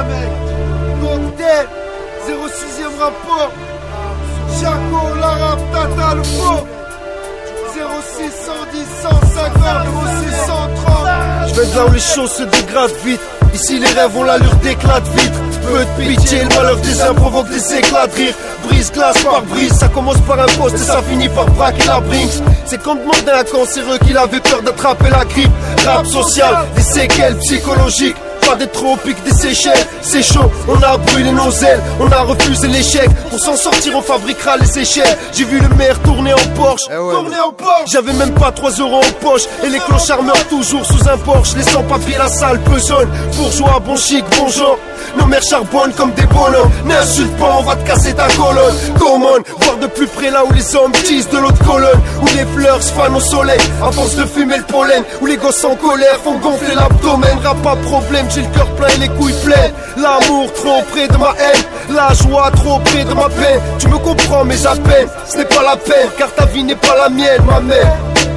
mec. Cocktail, 06e rapport. Chaco, l'arabe, tata, le faux. 06 110 150, 06 130. Je vais de là où les choses se dégradent vite. Ici les rêves ont l'allure d'éclats de vitre. Peu de pitié, le malheur des uns provoque des éclats de rire. Brise glace par brise, ça commence par un poste et ça finit par braquer la Brinks. C'est comme demander à un cancéreux qu'il avait peur d'attraper la grippe. Rap social, des séquelles psychologiques. Pas des tropiques, des Seychelles, c'est chaud, on a brûlé nos ailes, on a refusé l'échec. Pour s'en sortir, on fabriquera les échelles. J'ai vu le maire tourner en Porsche, J'avais même pas 3 euros en poche. Et les clochards meurent toujours sous un Porsche. Les sans-papiers, la salle pesonne. Bourgeois, bon chic, bon genre. Nos mères charbonnent comme des bonhommes. N'insulte pas, on va te casser ta colonne. Common, voir de plus près là où les hommes tissent de l'autre colonne. Où les fleurs se fanent au soleil, à force de fumer le pollen. Où les gosses en colère font gonfler l'abdomen. Rap pas problème, j'ai le cœur plein et les couilles pleines. L'amour trop près de ma haine, la joie trop près de ma peine. Tu me comprends mais à peine, ce n'est pas la peine. Car ta vie n'est pas la mienne, ma mère.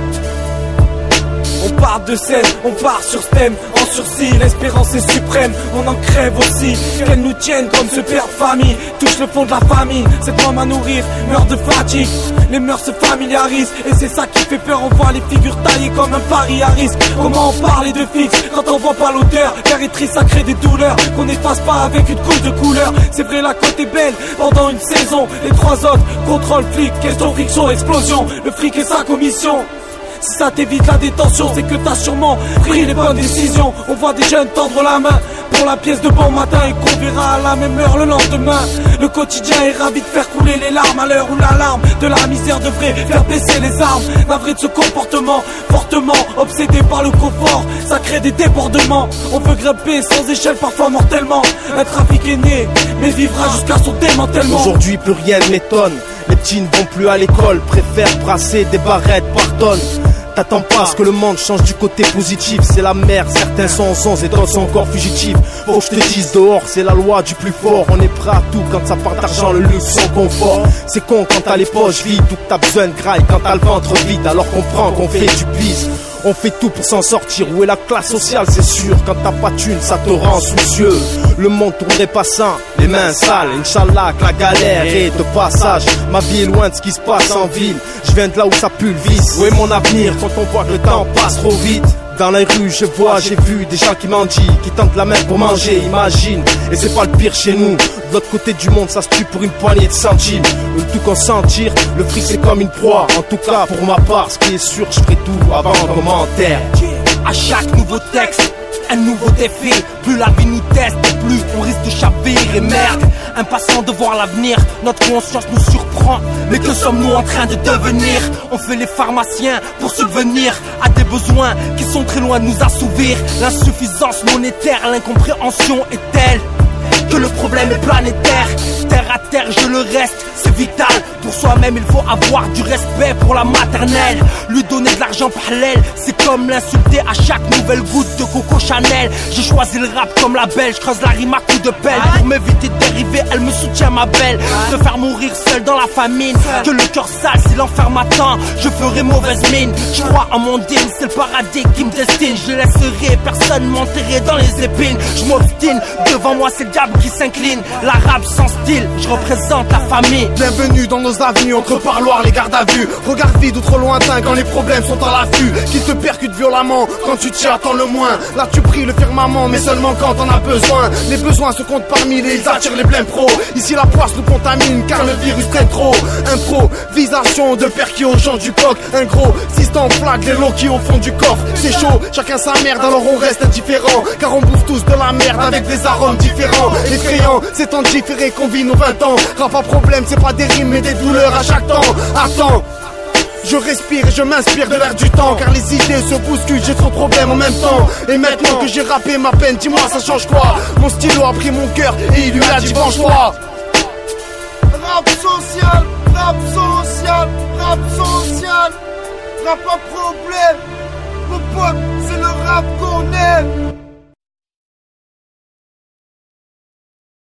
On part de scène, on part sur thème. En sursis, l'espérance est suprême. On en crève aussi, qu'elle nous tienne comme ce père de famille. Touche le fond de la famille, cette femme à nourrir meurt de fatigue. Les mœurs se familiarisent et c'est ça qui fait peur. On voit les figures taillées comme un pari à risque. Comment on parle de fixe quand on voit pas l'auteur? Méritrise, ça crée des douleurs qu'on n'efface pas avec une couche de couleur. C'est vrai, la côte est belle pendant une saison. Les 3 autres, contrôle flic, question friction, explosion. Le fric est sa commission. Si ça t'évite la détention, c'est que t'as sûrement pris les bonnes décisions. On voit des jeunes tendre la main pour la pièce de bon matin et qu'on verra à la même heure le lendemain. Le quotidien est ravi de faire couler les larmes à l'heure où l'alarme de la misère devrait faire baisser les armes. Navré de ce comportement, fortement obsédé par le confort, ça crée des débordements. On peut grimper sans échelle, parfois mortellement. Un trafic est né, mais vivra jusqu'à son démantèlement. Aujourd'hui plus rien ne m'étonne. Les petits ne vont plus à l'école, préfèrent brasser des barrettes par tonnes. T'attends pas à ce que le monde change du côté positif. C'est la merde, certains sont en sens et d'autres sont encore fugitifs. Faut que je te dise dehors, c'est la loi du plus fort. On est prêt à tout quand ça part d'argent, le luxe sans confort. C'est con quand t'as les poches vides ou que t'as besoin de graille quand t'as le ventre vide. Alors qu'on prend qu'on fait du bise. On fait tout pour s'en sortir, où est la classe sociale c'est sûr. Quand t'as pas de thune ça te rend soucieux. Le monde tournerait pas sain, les mains sales. Inch'Allah que la galère est de passage. Ma vie est loin de ce qui se passe en ville. Je viens de là où ça pue le vice. Où est mon avenir quand on voit que le temps passe trop vite? Dans les rues je vois, j'ai vu des gens qui mendient, qui tentent la main pour manger, imagine. Et c'est pas le pire chez nous. De l'autre côté du monde ça se tue pour une poignée de centimes. Tout consentir, le fric c'est comme une proie. En tout cas pour ma part, ce qui est sûr, je ferai tout avant un commentaire. À chaque nouveau texte, un nouveau défi. Plus la vie nous teste, plus on risque de chavir. Et merde, impatient de voir l'avenir, notre conscience nous surprend. Mais que sommes-nous en train de devenir? On fait les pharmaciens pour subvenir à des besoins qui sont très loin de nous assouvir. L'insuffisance monétaire, l'incompréhension est telle que le problème est planétaire. Terre à terre je le reste, c'est vital. Pour soi-même il faut avoir du respect pour la maternelle. Lui donner de l'argent par l'aile, c'est comme l'insulter à chaque nouvelle goutte de Coco Chanel. J'ai choisi le rap comme la belle, je creuse la rime à coups de pelle. Pour m'éviter de dériver, elle me soutient ma belle. De faire mourir seule dans la famine, que le cœur sale si l'enfer m'attend, je ferai mauvaise mine. Je crois en mon digne, c'est le paradis qui me destine. Je laisserai personne m'enterrer dans les épines. Je m'obstine, devant moi c'est le diable qui s'incline. L'arabe sans style, je représente la famille. Bienvenue dans nos avenues, entre parloirs, les gardes à vue. Regard vide ou trop lointain quand les problèmes sont à l'affût. Qui te percutent violemment quand tu t'y attends le moins. Là tu pries le firmament mais seulement quand t'en as besoin. Les besoins se comptent par mille et ils attirent les blêmes pros. Ici la poisse nous contamine car le virus traîne trop. Improvisation de perquis aux gens du coq. Un gros système flag, les lots qui au fond du coffre. C'est chaud, chacun sa merde alors on reste indifférent. Car on bouffe tous de la merde avec des arômes différents. Effrayant, c'est en différé qu'on vit nos 20 ans. Rap pas problème, c'est pas des rimes mais des douleurs à chaque temps. Attends, je respire et je m'inspire de l'air du temps. Car les idées se bousculent, j'ai trop de problèmes en même temps. Et maintenant que j'ai rappé ma peine, dis-moi ça change quoi? Mon stylo a pris mon cœur et il lui a dit venge-toi. Rap social, rap social, rap social. Rap pas problème, mon pote, c'est le rap qu'on aime.